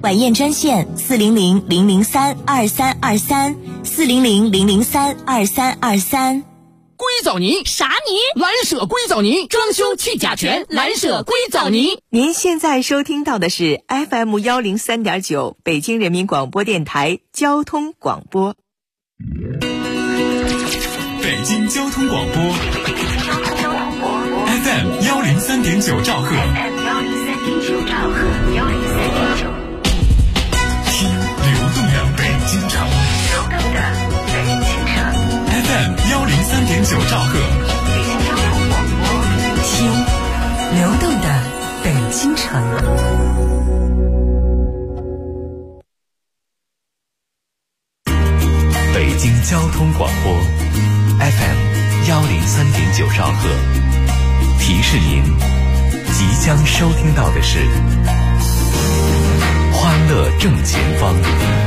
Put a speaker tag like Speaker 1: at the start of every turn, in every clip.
Speaker 1: 晚宴专线400-003-2323，400-003-2323。
Speaker 2: 硅藻泥
Speaker 3: 啥泥？
Speaker 2: 蓝舍硅藻泥，装修去甲醛，蓝舍硅藻泥。
Speaker 1: 您现在收听到的是 FM 103.9北京人民广播电台交通广播。
Speaker 4: 北京交通广播 FM 103.9兆赫，听流动的北京城。FM 103.9兆赫，
Speaker 1: 听流动的北京城。
Speaker 4: 北京交通广播 FM 103.9兆赫，提示您即将收听到的是欢乐正前方。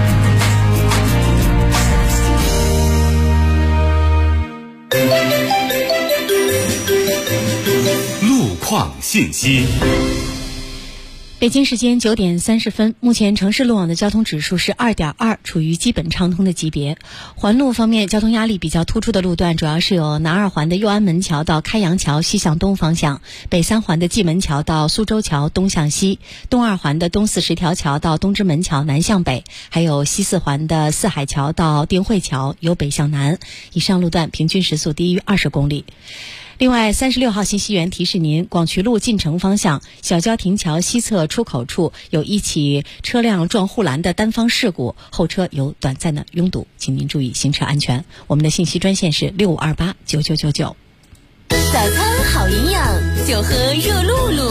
Speaker 4: 路况信息。
Speaker 3: 北京时间9点30分，目前城市路网的交通指数是 2.2， 处于基本畅通的级别。环路方面，交通压力比较突出的路段主要是有南二环的右安门桥到开阳桥西向东方向，北三环的蓟门桥到苏州桥东向西，东二环的东四十条桥到东直门桥南向北，还有西四环的四海桥到定慧桥由北向南。以上路段平均时速低于20公里。另外，36号信息源提示您，广渠路进城方向小郊亭桥西侧出口处有一起车辆撞护栏的单方事故，后车有短暂的拥堵，请您注意行车安全。我们的信息专线是65289999。
Speaker 5: 早餐好营养，就喝热露露。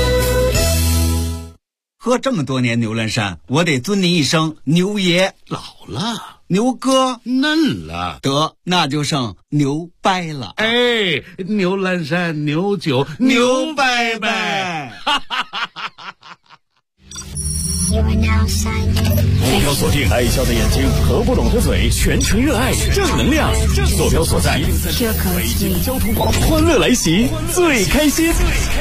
Speaker 6: 喝这么多年牛栏山，我得尊您一声牛爷。
Speaker 7: 老了，
Speaker 6: 牛哥
Speaker 7: 嫩了，
Speaker 6: 得那就剩牛掰了。
Speaker 7: 哎，牛栏山牛酒牛掰掰。
Speaker 4: 坐标锁定爱笑的眼睛，合不拢的嘴，全程热爱正能量。坐标所在北京交通广播，欢乐来袭，最开心。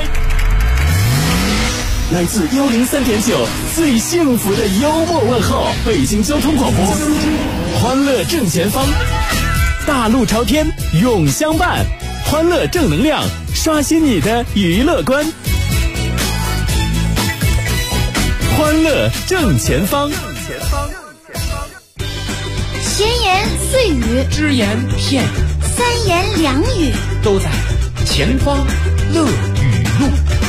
Speaker 4: 来自103.9最幸福的幽默问候，北京交通广播，欢乐正前方，大路朝天永相伴，欢乐正能量，刷新你的娱乐观，欢乐正前方。
Speaker 8: 闲言碎语，
Speaker 2: 只言片语，
Speaker 8: 三言两语，
Speaker 2: 都在前方乐语录。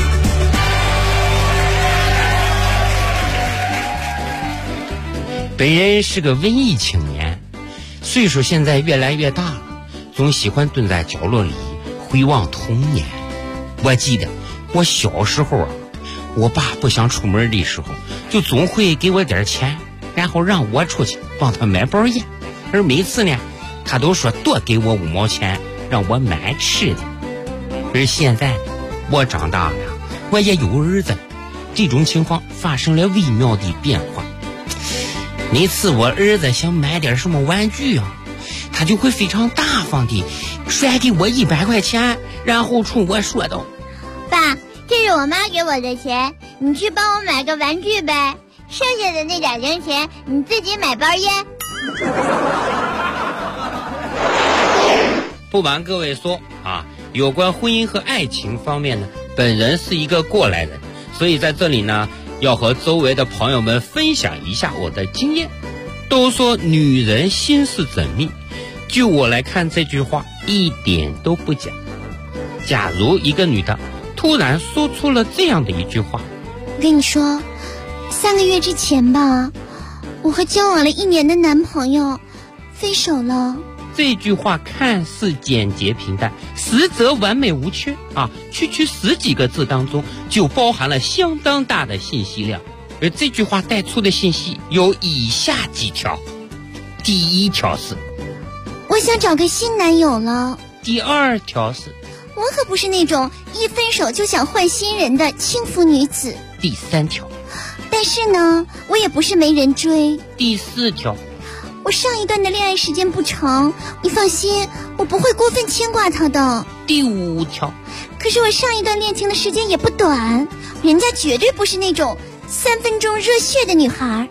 Speaker 9: 本人是个文艺青年，岁数现在越来越大了，总喜欢蹲在角落里回望童年。我记得我小时候我爸不想出门的时候，就总会给我点钱，然后让我出去帮他买包烟，而每次呢，他都说多给我5毛钱，让我买吃的。而现在我长大了，我也有儿子，这种情况发生了微妙的变化。每次我儿子想买点什么玩具他就会非常大方地甩给我100块钱，然后冲我说道：
Speaker 8: 爸，这是我妈给我的钱，你去帮我买个玩具呗，剩下的那点零钱你自己买包烟。
Speaker 9: 不瞒各位说有关婚姻和爱情方面呢，本人是一个过来人，所以在这里呢，要和周围的朋友们分享一下我的经验。都说女人心思缜密，就我来看，这句话一点都不假。假如一个女的突然说出了这样的一句话：
Speaker 8: 我跟你说，3个月之前吧，我和交往了1年的男朋友分手了。
Speaker 9: 这句话看似简洁平淡，实则完美无缺区10几个字当中就包含了相当大的信息量。而这句话带出的信息有以下几条：第1条是
Speaker 8: 我想找个新男友了。
Speaker 9: 第2条是
Speaker 8: 我可不是那种一分手就想换新人的轻浮女子。
Speaker 9: 第3条
Speaker 8: 但是呢，我也不是没人追。
Speaker 9: 第4条
Speaker 8: 我上一段的恋爱时间不长，你放心，我不会过分牵挂他的。
Speaker 9: 第5条
Speaker 8: 可是我上一段恋情的时间也不短，人家绝对不是那种 3分钟热血的女孩。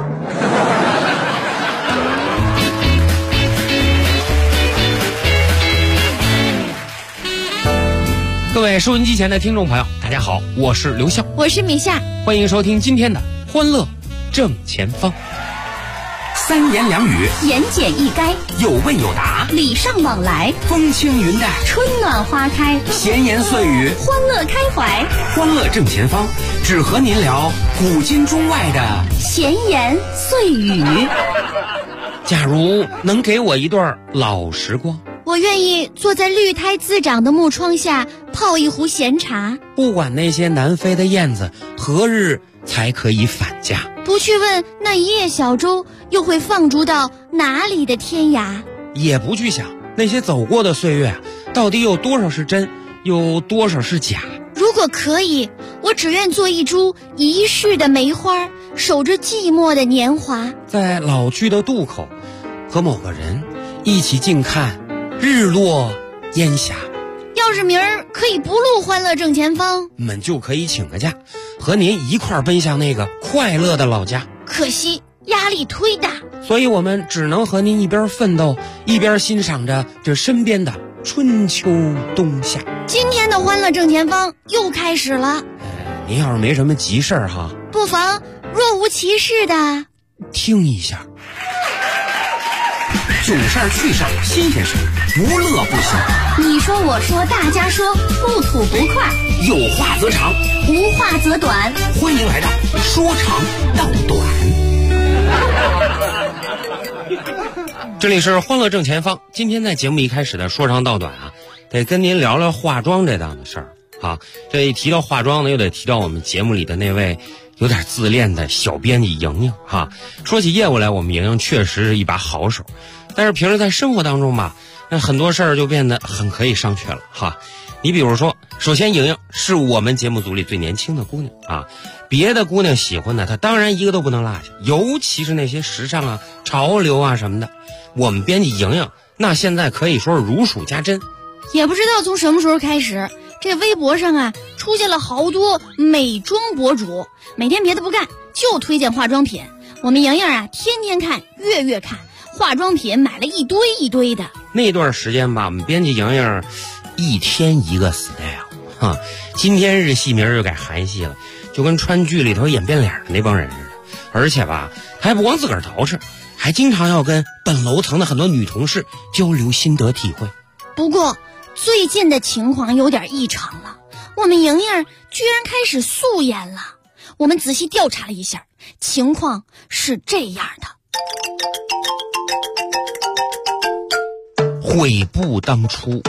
Speaker 9: 各位收音机前的听众朋友，大家好，我是刘笑，
Speaker 3: 我是米夏，
Speaker 9: 欢迎收听今天的欢乐正前方。
Speaker 2: 三言两语，
Speaker 5: 言简意赅，
Speaker 2: 有问有答，
Speaker 5: 礼尚往来，
Speaker 2: 风轻云淡，
Speaker 5: 春暖花开，
Speaker 2: 闲言碎语，
Speaker 5: 欢乐开怀。
Speaker 2: 欢乐正前方，只和您聊古今中外的
Speaker 5: 闲言碎语。
Speaker 9: 假如能给我一段老时光，
Speaker 8: 我愿意坐在绿苔滋长的木窗下泡一壶闲茶，
Speaker 9: 不管那些南飞的燕子何日才可以返家，
Speaker 8: 不去问那一叶小舟又会放逐到哪里的天涯，
Speaker 9: 也不去想那些走过的岁月到底有多少是真，有多少是假。
Speaker 8: 如果可以，我只愿做一株遗世的梅花，守着寂寞的年华，
Speaker 9: 在老去的渡口和某个人一起静看日落烟霞。
Speaker 8: 要是明儿可以不录欢乐正前方，
Speaker 9: 我们就可以请个假，和您一块儿奔向那个快乐的老家。
Speaker 8: 可惜压力忒大，
Speaker 9: 所以我们只能和您一边奋斗，一边欣赏着这身边的春秋冬夏。
Speaker 8: 今天的欢乐正前方又开始了。
Speaker 9: 您要是没什么急事儿哈，
Speaker 8: 不妨若无其事的
Speaker 9: 听一下。
Speaker 2: 囧事儿、趣事儿、新鲜事儿，无乐不休。
Speaker 5: 你说我说大家说，不吐不快，
Speaker 2: 有话则长，
Speaker 5: 无话则短。
Speaker 2: 欢迎来到说长道短。
Speaker 9: 这里是欢乐正前方。今天在节目一开始的说长道短啊，得跟您聊聊化妆这档子事儿啊。这一提到化妆呢，又得提到我们节目里的那位有点自恋的小编辑莹莹哈。说起业务来，我们莹莹确实是一把好手，但是平时在生活当中吧，那很多事儿就变得很可以商榷了哈。你比如说，首先莹莹是我们节目组里最年轻的姑娘啊，别的姑娘喜欢的她当然一个都不能落下，尤其是那些时尚啊、潮流啊什么的，我们编辑莹莹那现在可以说是如数家珍。
Speaker 8: 也不知道从什么时候开始，这微博上啊出现了好多美妆博主，每天别的不干就推荐化妆品。我们莹莹啊天天看月月看，化妆品买了一堆一堆的。
Speaker 9: 那段时间吧，我们编辑莹莹一天一个 style 哈，今天日系明儿又改韩系了，就跟川剧里头演变脸的那帮人似的。而且吧，他还不光自个儿捯饬，还经常要跟本楼层的很多女同事交流心得体会。
Speaker 8: 不过最近的情况有点异常了，我们莹莹居然开始素颜了。我们仔细调查了一下，情况是这样的。
Speaker 9: 悔不当初。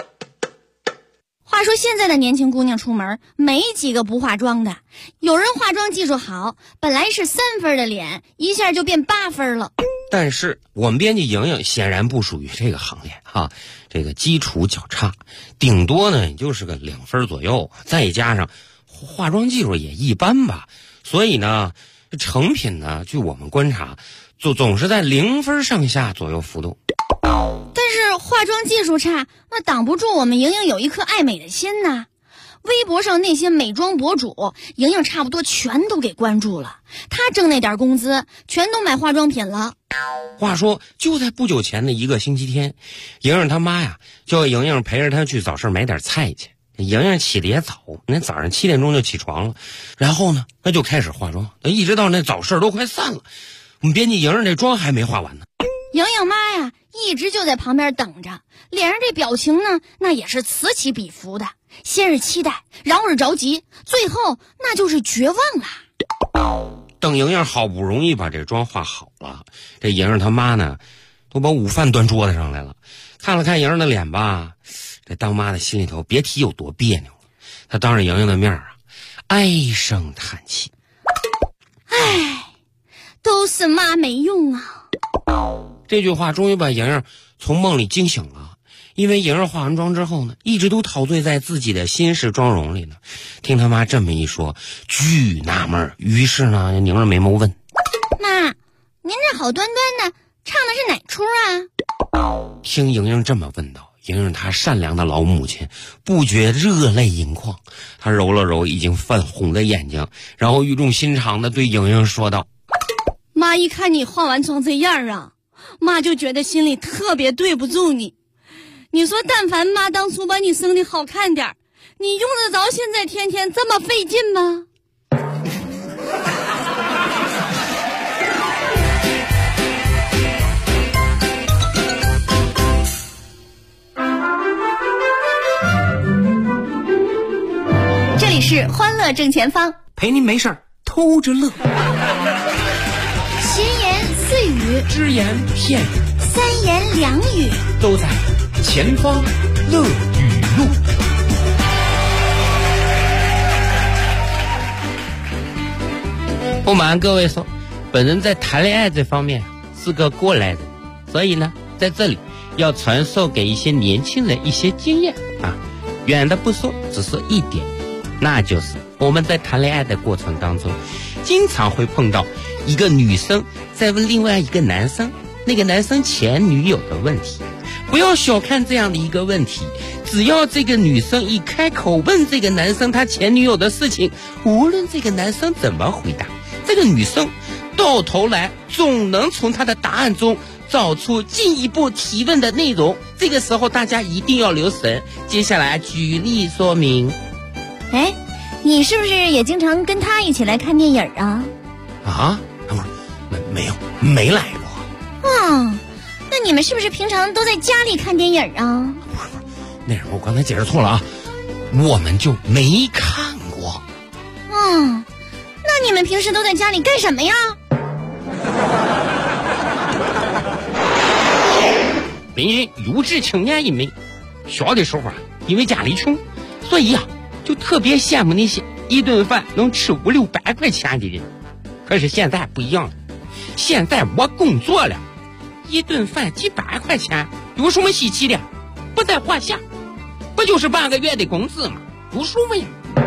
Speaker 8: 话说现在的年轻姑娘出门没几个不化妆的，有人化妆技术好，本来是3分的脸一下就变8分了。
Speaker 9: 但是我们编辑莹莹显然不属于这个行列哈，这个基础较差，顶多呢也就是个2分左右，再加上化妆技术也一般吧，所以呢成品呢据我们观察总是在0分上下左右浮动。
Speaker 8: 但是化妆技术差，那挡不住我们莹莹有一颗爱美的心呐。微博上那些美妆博主，莹莹差不多全都给关注了，她挣那点工资全都买化妆品了。
Speaker 9: 话说就在不久前的一个星期天，莹莹她妈呀叫莹莹陪着她去早市买点菜去。莹莹起得也早，那早上7点钟就起床了，然后呢那就开始化妆，一直到那早市都快散了，我们编辑莹莹这妆还没化完呢。
Speaker 8: 莹莹妈呀一直就在旁边等着，脸上这表情呢那也是此起彼伏的，先是期待，然后是着急，最后那就是绝望了。
Speaker 9: 等莹莹好不容易把这妆化好了，这莹莹她妈呢都把午饭端桌子上来了，看了看莹莹的脸吧，这当妈的心里头别提有多别扭了。她当着莹莹的面啊唉声叹气，
Speaker 8: 唉，都是妈没用啊。
Speaker 9: 这句话终于把莹莹从梦里惊醒了，因为莹莹化完妆之后呢，一直都陶醉在自己的新式妆容里呢。听他妈这么一说，巨纳闷，于是呢，拧着眉毛问：“
Speaker 8: 妈，您这好端端的唱的是哪出啊？”
Speaker 9: 听莹莹这么问道， 莹莹她善良的老母亲不觉热泪盈眶，她揉了揉已经泛红的眼睛，然后语重心长地对莹莹说道：
Speaker 8: 妈一看你化完妆这样啊，妈就觉得心里特别对不住你。你说但凡妈当初把你生的好看点，你用得着现在天天这么费劲吗？
Speaker 5: 这里是欢乐正前方，
Speaker 2: 陪您没事儿偷着乐，
Speaker 8: 闲言碎语，
Speaker 2: 只言片语，
Speaker 8: 三言两语，
Speaker 2: 都在前方乐语录。
Speaker 9: 不瞒各位说，本人在谈恋爱这方面是个过来人，所以呢，在这里要传授给一些年轻人一些经验啊。远的不说，只是一点，那就是我们在谈恋爱的过程当中，经常会碰到一个女生在问另外一个男生，那个男生前女友的问题。不要小看这样的一个问题，只要这个女生一开口问这个男生他前女友的事情，无论这个男生怎么回答，这个女生到头来总能从他的答案中找出进一步提问的内容。这个时候大家一定要留神，接下来举例说明。
Speaker 8: 哎，你是不是也经常跟他一起来看电影啊？
Speaker 9: 啊？没来过。
Speaker 8: 那你们是不是平常都在家里看电影啊？
Speaker 9: 不是，那什么，我刚才解释错了啊，我们就没看过。
Speaker 8: 那你们平时都在家里干什么呀？
Speaker 9: 本人有志青年一枚，小的时候啊，因为家里穷，所以啊，就特别羡慕那些一顿饭能吃500-600块钱的人。可是现在不一样了，现在我工作了，一顿饭几百块钱有什么稀奇的？不在话下，不就是半个月的工资吗？不舒服呀。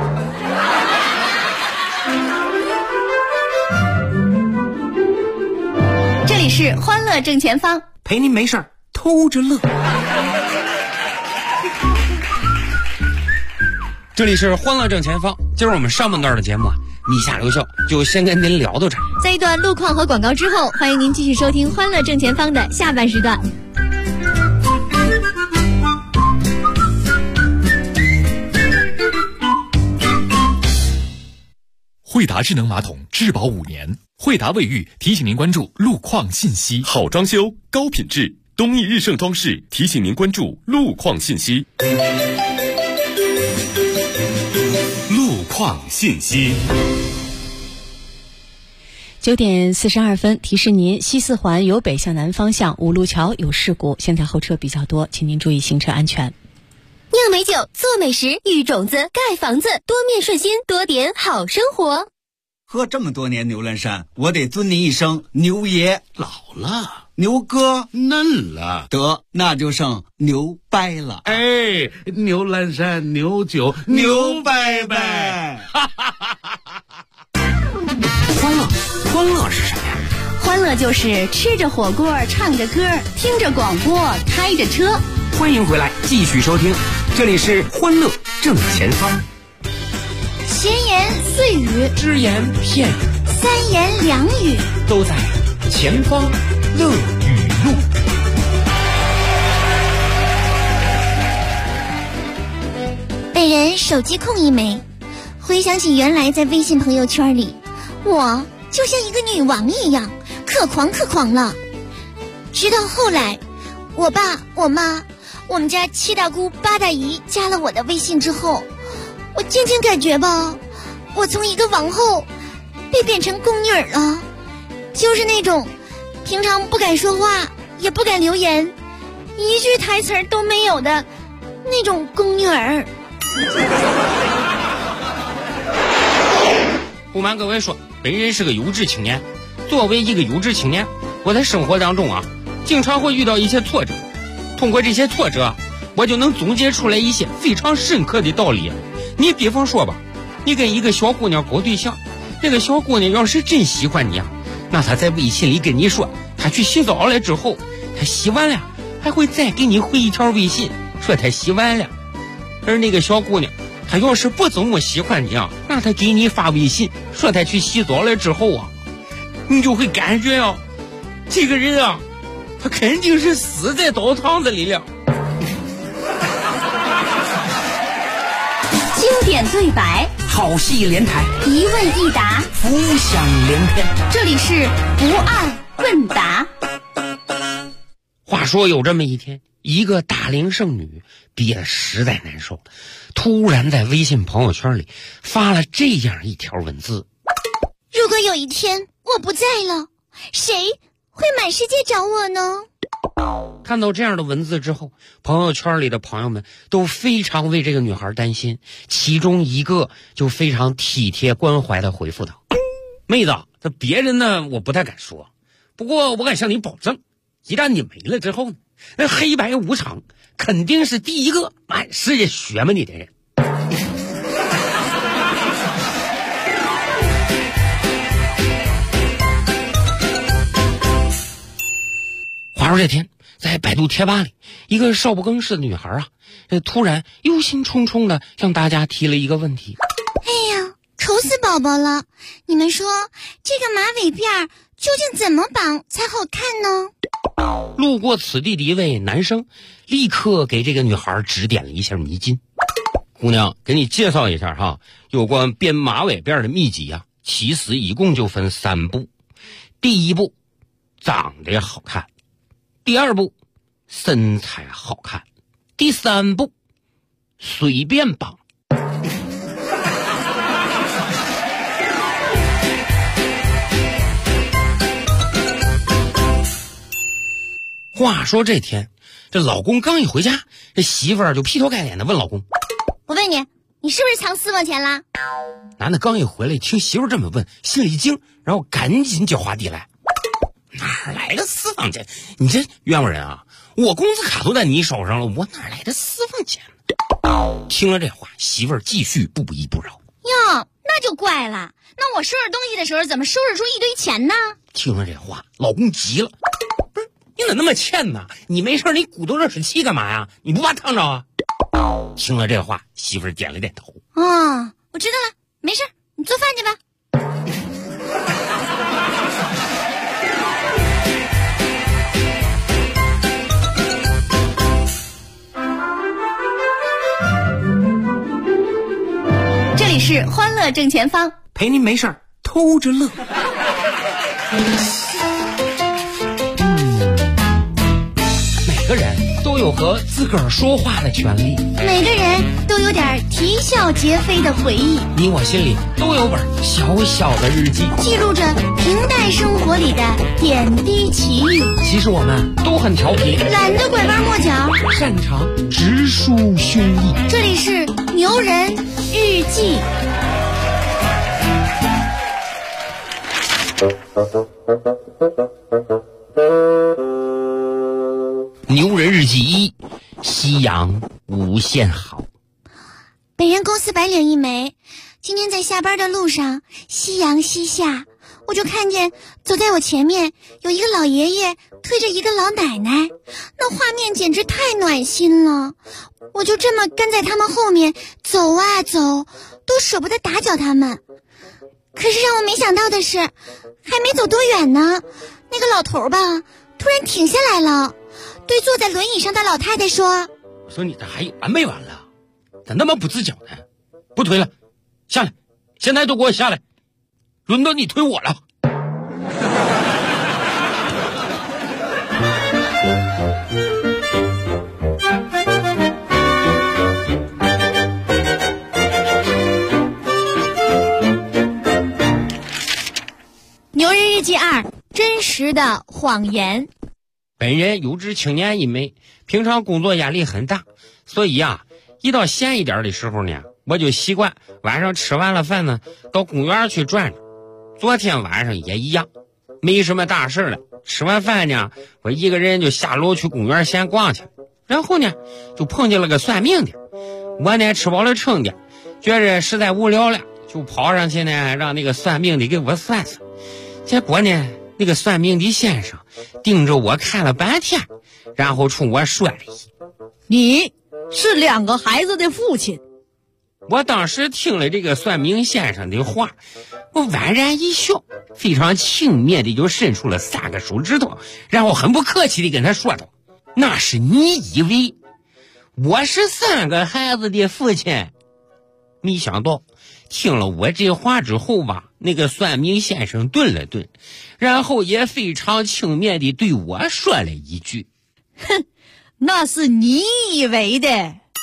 Speaker 5: 这里是欢乐正前方，
Speaker 2: 陪您没事儿偷着乐。
Speaker 9: 这里是欢乐正前方，今儿我们上半段的节目啊，你下留校就先跟您聊到这儿。
Speaker 5: 在一段路况和广告之后，欢迎您继续收听欢乐正前方的下半时段。
Speaker 10: 惠达智能马桶质保5年，惠达卫浴提醒您关注路况信息。
Speaker 11: 好装修，高品质，东义日盛装饰提醒您关注路况信息。路况信息。
Speaker 3: 9点42分，提示您西四环由北向南方向五路桥有事故，现在后车比较多，请您注意行车安全。
Speaker 5: 酿美酒，做美食，育种子，盖房子，多面顺心，多点好生活。
Speaker 6: 喝这么多年牛栏山，我得尊您一声牛爷。
Speaker 7: 老了，
Speaker 6: 牛哥
Speaker 7: 嫩了，
Speaker 6: 得那就剩牛掰了。
Speaker 7: 哎，牛栏山牛酒牛掰掰。
Speaker 2: 欢乐是什么呀？
Speaker 5: 欢乐就是吃着火锅，唱着歌，听着广播，开着车。
Speaker 2: 欢迎回来，继续收听，这里是欢乐正前方。
Speaker 8: 闲言碎语，
Speaker 2: 只言片语，
Speaker 8: 三言两语，
Speaker 2: 都在前方乐语录。
Speaker 8: 本人手机控一枚，回想起原来在微信朋友圈里，我就像一个女王一样，可狂了。直到后来，我爸、我妈、我们家7大姑8大姨加了我的微信之后，我渐渐感觉吧，我从一个王后被变成宫女了，就是那种平常不敢说话，也不敢留言，一句台词都没有的那种宫女儿。
Speaker 9: 不瞒各位说，本人是个有志青年。作为一个有志青年，我在生活当中啊，经常会遇到一些挫折。通过这些挫折，我就能总结出来一些非常深刻的道理。你比方说吧，你跟一个小姑娘搞对象，那个小姑娘要是真喜欢你啊，那她在微信里跟你说她去洗澡了之后，她洗完了还会再给你回一条微信， 说他洗完了。而那个小姑娘，她要是不怎么喜欢你啊，那她给你发微信说她去洗澡了之后啊，你就会感觉啊，这个人啊，他肯定是死在澡堂子里了。
Speaker 5: 经典对白，
Speaker 2: 好戏连台，
Speaker 5: 一问一答，
Speaker 2: 浮想联翩。
Speaker 5: 这里是不二问答。
Speaker 9: 话说有这么一天，一个大龄剩女憋得实在难受，突然在微信朋友圈里发了这样一条文字：
Speaker 8: 如果有一天我不在了，谁会满世界找我呢？
Speaker 9: 看到这样的文字之后，朋友圈里的朋友们都非常为这个女孩担心，其中一个就非常体贴关怀地回复道：妹子，这别人呢我不太敢说，不过我敢向你保证，一旦你没了之后呢，那黑白无常肯定是第一个满世界学嘛你的人。话说这天，在百度贴吧里，一个少不更事的女孩啊，突然忧心忡忡的向大家提了一个问题：
Speaker 8: 哎呀，愁死宝宝了！你们说这个马尾辫究竟怎么绑才好看呢？
Speaker 9: 路过此地的一位男生立刻给这个女孩指点了一下迷津。姑娘，给你介绍一下哈，有关编马尾辫的秘籍啊，其实一共就分3步。第一步，长得好看；第2步，身材好看；第3步，随便绑。话说这天，这老公刚一回家，这媳妇儿就劈头盖脸的问老公：
Speaker 8: 我问你，你是不是藏私房钱啦？
Speaker 9: 男的刚一回来，听媳妇儿这么问，心里一惊，然后赶紧脚滑地来：哪来的私房钱？你这冤枉人啊！我工资卡都在你手上了，我哪来的私房钱？听了这话，媳妇儿继续不依不饶：
Speaker 8: 哟，那就怪了，那我收拾东西的时候怎么收拾出一堆钱呢？
Speaker 9: 听了这话，老公急了：不是你咋那么欠呢？你没事你鼓动热水器干嘛呀？你不怕烫着啊？听了这话，媳妇儿点了点头：
Speaker 8: 哦，我知道了，没事，你做饭去吧。
Speaker 5: 这里是欢乐正前方，
Speaker 2: 陪您没事儿偷着乐。
Speaker 9: 每个人都有和自个儿说话的权利，
Speaker 8: 每个人都有点啼笑皆非的回忆，
Speaker 9: 你我心里都有本小小的日记，
Speaker 8: 记录着平淡生活里的点滴奇遇。
Speaker 9: 其实我们都很调皮，
Speaker 8: 懒得拐弯抹角，
Speaker 9: 擅长直抒胸臆。
Speaker 8: 这里是牛人日记。
Speaker 9: 牛人日记1，夕阳无限好。
Speaker 8: 本人公司白领一枚，今天在下班的路上，夕阳西下，我就看见走在我前面有一个老爷爷推着一个老奶奶，那画面简直太暖心了。我就这么跟在他们后面走啊走，都舍不得打搅他们。可是让我没想到的是，还没走多远呢，那个老头吧突然停下来了，对坐在轮椅上的老太太说：
Speaker 9: 我说你这还有完没完了？咋那么不自觉呢？不推了，下来，现在都给我下来，轮到你推我了。
Speaker 8: 牛人日记2，真实的谎言。
Speaker 9: 本人有志青年一枚，平常工作压力很大，所以啊，一到闲一点的时候呢，我就习惯晚上吃完了饭呢，到公园去转转。昨天晚上也一样，没什么大事了，吃完饭呢，我一个人就下楼去公园闲逛去，然后呢，就碰见了个算命的。我呢吃饱了撑的，觉着实在无聊了，就跑上去呢，让那个算命的给我算算。结果呢，那个算命的先生盯着我看了半天，然后冲我说了一：“
Speaker 1: 你
Speaker 8: 是2个孩子的父亲。
Speaker 9: 我当时听了这个算命先生的话，我宛然一笑，非常轻蔑的就伸出了3个手指头，然后很不客气的跟他说道：“那是你以为我是3个孩子的父亲？”没想到听了我这话之后吧，那个算命先生顿了顿，然后也非常轻蔑地对我说了一句：“
Speaker 8: 哼，那是你以为的。”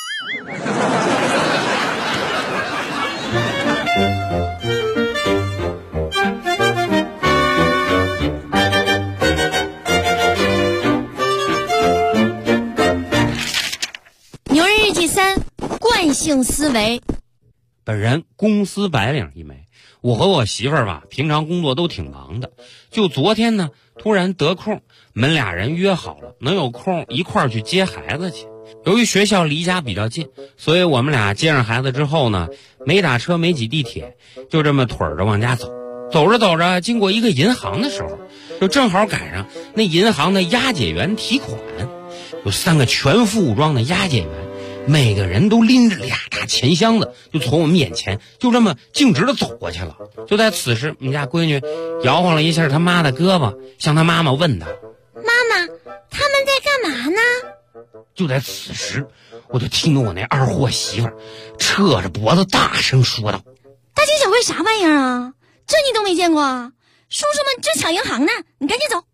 Speaker 8: 牛人日记3，惯性思维。
Speaker 9: 本人公司白领一枚，我和我媳妇儿吧，平常工作都挺忙的。就昨天呢，突然得空，我们俩人约好了，能有空一块儿去接孩子去。由于学校离家比较近，所以我们俩接上孩子之后呢，没打车没挤地铁，就这么腿着往家走。走着走着，经过一个银行的时候，就正好赶上那银行的押解员提款，有3个全副武装的押解员，每个人都拎着2大钱箱子，就从我们眼前就这么径直的走过去了。就在此时，我们家闺女摇晃了一下她妈的胳膊，向她妈妈问道：“
Speaker 8: 妈妈，他们在干嘛呢？”
Speaker 9: 就在此时，我就听到我那二货媳妇儿扯着脖子大声说道：“
Speaker 8: 大惊小怪啥玩意儿啊？这你都没见过啊？叔叔们正抢银行呢，你赶紧走。”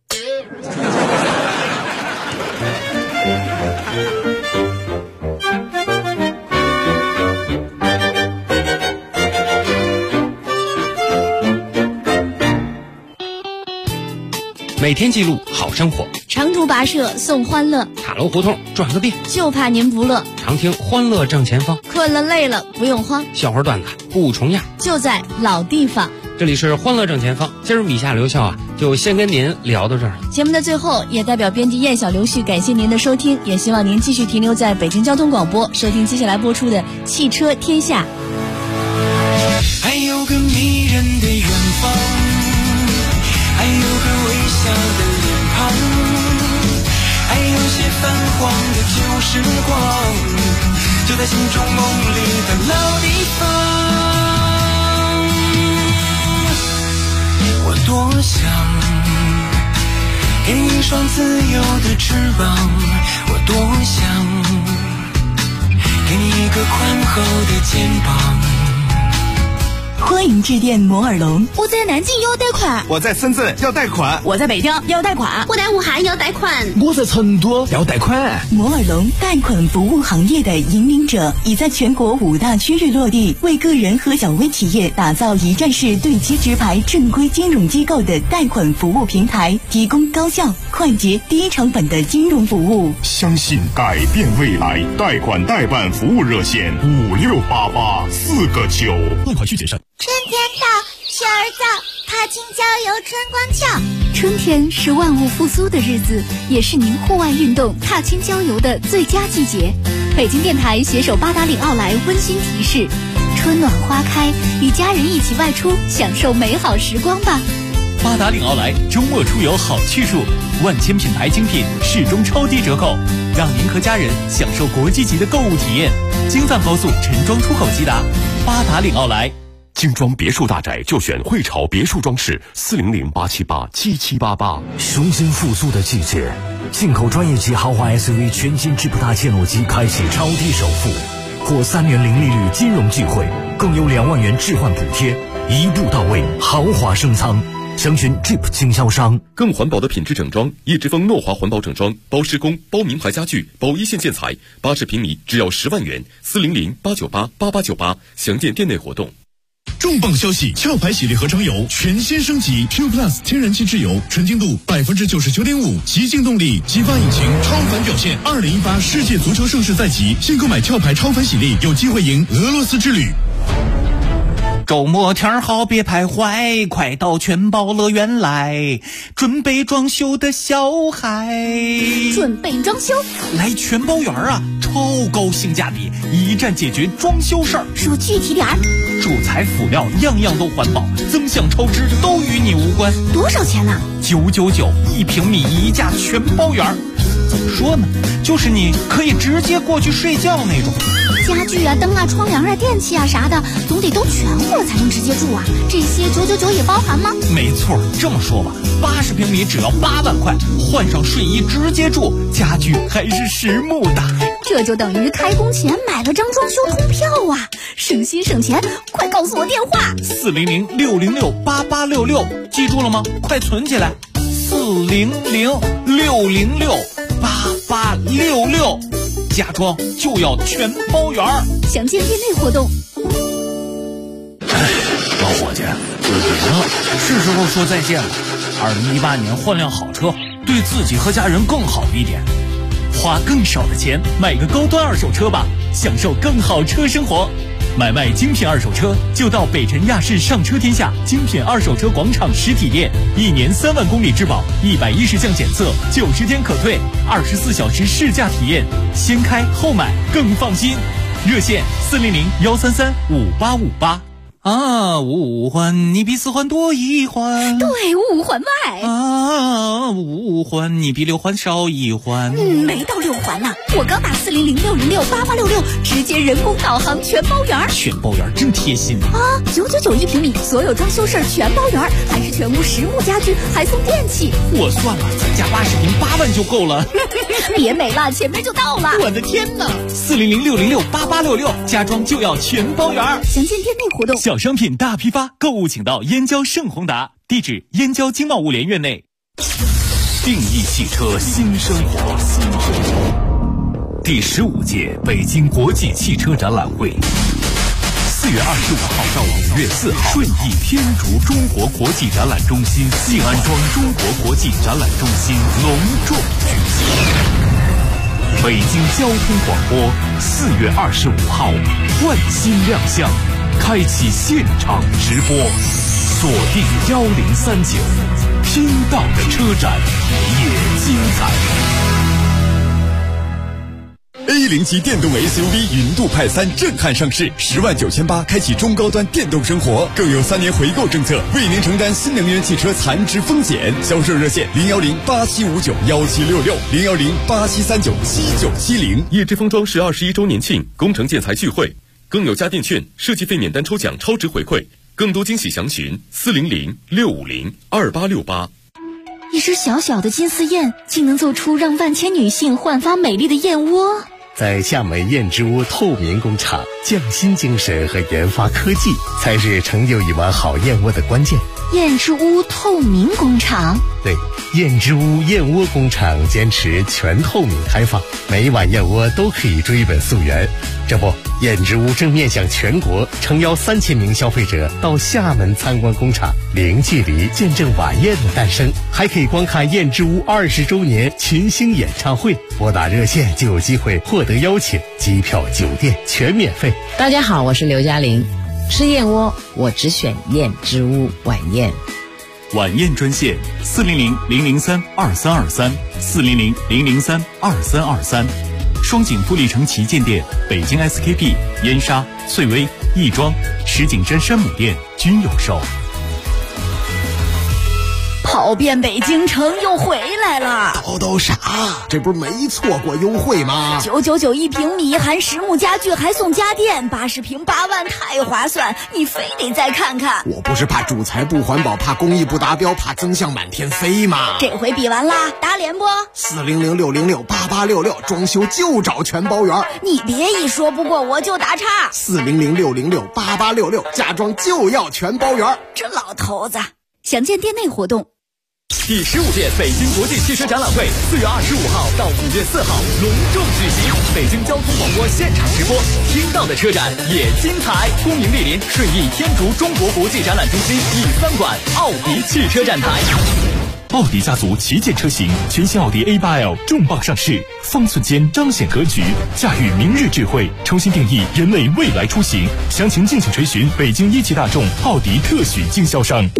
Speaker 10: 每天记录好生活，
Speaker 8: 长途跋涉送欢乐，
Speaker 9: 塔楼胡同转个遍，
Speaker 8: 就怕您不乐。
Speaker 9: 常听欢乐正前方，
Speaker 8: 困了累了不用慌，
Speaker 9: 笑话段子不重样，
Speaker 8: 就在老地方。
Speaker 9: 这里是欢乐正前方，今儿米夏刘笑就先跟您聊到这儿。
Speaker 8: 节目的最后，也代表编辑燕小刘旭感谢您的收听，也希望您继续停留在北京交通广播，收听接下来播出的汽车天下。
Speaker 12: 还有个迷人的远方，还有个微笑的脸庞，还有些泛黄的旧时光，就在心中梦里的老地方。我多想给你一双自由的翅膀，我多想给你一个宽厚的肩膀。
Speaker 1: 欢迎致电摩尔龙。
Speaker 8: 我在南京要贷款，
Speaker 6: 我在深圳要贷款，
Speaker 1: 我在北京要贷款，
Speaker 5: 我在武汉要贷款，
Speaker 4: 我在成都要贷款。
Speaker 1: 摩尔龙贷款服务行业的引领者，已在全国5大区域落地，为个人和小微企业打造一站式对接直排正规金融机构的贷款服务平台，提供高效、快捷、低成本的金融服务。
Speaker 13: 相信改变未来，贷款代办服务热线5688-4个9。
Speaker 4: 贷款需谨慎。
Speaker 14: 春天到，雪儿早，踏青郊游春光俏。
Speaker 15: 春天是万物复苏的日子，也是您户外运动、踏青郊游的最佳季节。北京电台携手八达岭奥莱温馨提示：春暖花开，与家人一起外出，享受美好时光吧。
Speaker 10: 八达岭奥莱周末出游好去处，万千品牌精品始终超低折扣，让您和家人享受国际级的购物体验。京藏高速陈庄出口即达，八达岭奥莱。
Speaker 11: 精装别墅大宅就选汇潮别墅装饰，400-878-7788。
Speaker 4: 雄心复苏的季节，进口专业级豪华 SUV 全新智普大切诺基开启超低首付，获3年零利率金融机会，更有2万元置换补贴，一步到位，豪华升舱。详询 Jeep 经销商。
Speaker 11: 更环保的品质整装，叶之峰诺华环保整装，包施工、包名牌家具、包一线建材，80平米只要10万元，400-898-8898，详见店内活动。
Speaker 16: 重磅消息！壳牌洗涤合成油全新升级 Pure Plus 天然气质油，纯净度99.5%，极净动力，激发引擎，超凡表现。2018世界足球盛世在即，现购买壳牌超凡洗涤，有机会赢俄罗斯之旅。
Speaker 6: 周末天好别徘徊，快到全宝乐园来，准备装修的小孩。
Speaker 15: 准备装修？
Speaker 6: 来全宝园啊，超高性价比，一站解决装修事儿。
Speaker 15: 说具体点儿。
Speaker 6: 主材辅料样样都环保，增项超支都与你无关。
Speaker 15: 多少钱呢？
Speaker 6: 999，1平米1价全包圆。
Speaker 15: 走
Speaker 6: 怎么说呢？就是你可以直接过去睡觉那种。
Speaker 8: 家具啊、灯啊、窗帘啊、电器啊啥的，总得都全乎才能直接住啊。这些999也包含吗？
Speaker 6: 没错，这么说吧，80平米只要8万块，换上睡衣直接住，家具还是实木的。
Speaker 8: 这就等于开工前买了张装修通票啊！省心省钱，快告诉我电话
Speaker 6: 400-606-8866，记住了吗？快存起来，400-606-8866，家装就要全包圆。
Speaker 8: 详见店内活动。
Speaker 6: 老伙计，是时候说再见了。2018年换辆好车，对自己和家人更好一点。花更少的钱买个高端二手车吧，享受更好车生活。买卖精品二手车就到北辰亚市上车天下精品二手车广场实体店，1年3万公里质保，110项检测，90天可退，24小时试驾体验，先开后买更放心。热线400-133-5858。五环你比4环多1环，
Speaker 8: 对，5环外。
Speaker 6: 5环你比6环少1环。
Speaker 8: 没到6环呢，我刚打400-606-8866，直接人工导航全包圆。
Speaker 6: 全包圆真贴心
Speaker 8: 啊！999一平米，所有装修事儿全包圆，还是全屋实木家具，还送电器。
Speaker 6: 我算了，咱家80平8万就够了。
Speaker 8: 别美了，前面就到了。
Speaker 6: 我的天哪！400-606-8866，家装就要全包圆。
Speaker 8: 详见店内活动。
Speaker 10: 小商品大批发，购物请到燕郊盛宏达，地址燕郊经贸物联院内。定义汽车新生活，第15届北京国际汽车展览会，4月25号到5月4号，顺义天竺中国国际展览中心静安庄中国国际展览中心隆重举行。北京交通广播4月25号换新亮相，开启现场直播，锁定1039，听到的车展也精彩。
Speaker 16: A0级电动 SUV 云度派3震撼上市，10.98万开启中高端电动生活，更有3年回购政策，为您承担新能源汽车残值风险。销售热线010-8759-1766，010-8739-7970。
Speaker 11: 叶之峰装饰21周年庆工程建材聚会，更有家电券、设计费免单抽奖超值回馈，更多惊喜详询400-650-2868。
Speaker 15: 一只小小的金丝燕，竟能做出让万千女性焕发美丽的燕窝。
Speaker 17: 在厦门燕之屋透明工厂，匠心精神和研发科技才是成就一碗好燕窝的关键。
Speaker 15: 燕之屋透明工厂，
Speaker 17: 对，燕之屋燕窝工厂坚持全透明开放，每一碗燕窝都可以追本溯源。这不，燕之屋正面向全国，诚邀3000名消费者到厦门参观工厂，零距离见证晚宴的诞生，还可以观看燕之屋20周年群星演唱会。拨打热线就有机会获得邀请，机票、酒店全免费。
Speaker 18: 大家好，我是刘嘉玲。吃燕窝，我只选燕之屋晚宴。
Speaker 10: 晚宴专线400-003-2323，400-003-2323。双井富力城旗舰店、北京 SKP、燕莎、翠微、亦庄、石景山山姆店均有售。
Speaker 8: 跑遍北京城又回来了，
Speaker 19: 叨啥？这不是没错过优惠吗
Speaker 8: ？999一平米，含实木家具还送家电，80平8万，太划算！你非得再看看。
Speaker 19: 我不是怕主材不环保，怕工艺不达标，怕增项满天飞吗？
Speaker 8: 这回比完啦，打脸不
Speaker 19: ？400-606-8866，装修就找全包圆。
Speaker 8: 你别一说不过我就打岔。
Speaker 19: 400-606-8866，家装就要全包圆。
Speaker 8: 这老头子，详见店内活动。
Speaker 4: 第15届北京国际汽车展览会4月25号到5月4号隆重举行，北京交通广播现场直播，听到的车展也精彩。恭迎莅临顺义天竺中国国际展览中心E3馆奥迪汽车展台。
Speaker 10: 奥迪家族旗舰车型全新奥迪 A8L 重磅上市，方寸间彰显格局，驾驭明日智慧，重新定义人类未来出行。详情敬请垂询北京一汽大众奥迪特许经销商。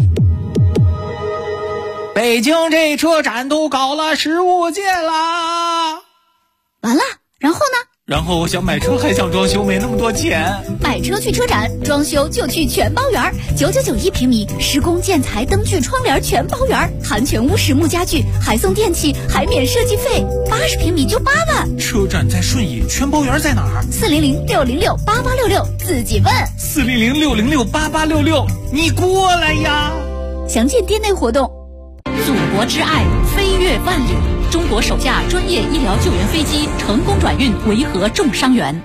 Speaker 6: 北京这车展都搞了15届啦，
Speaker 8: 完了，然后呢？
Speaker 6: 然后我想买车还想装修，没那么多钱。
Speaker 15: 买车去车展，装修就去全包园，9991平米，施工建材灯具窗帘全包园，含全屋实木家具，还送电器，还免设计费，80平米就8万。
Speaker 6: 车展在顺义，全包园在哪儿
Speaker 15: ？400-606-8866，自己问。
Speaker 6: 400-606-8866，你过来呀！
Speaker 15: 详见店内活动。
Speaker 20: 祖国之爱，飞越万里。中国首架专业医疗救援飞机成功转运维和重伤员。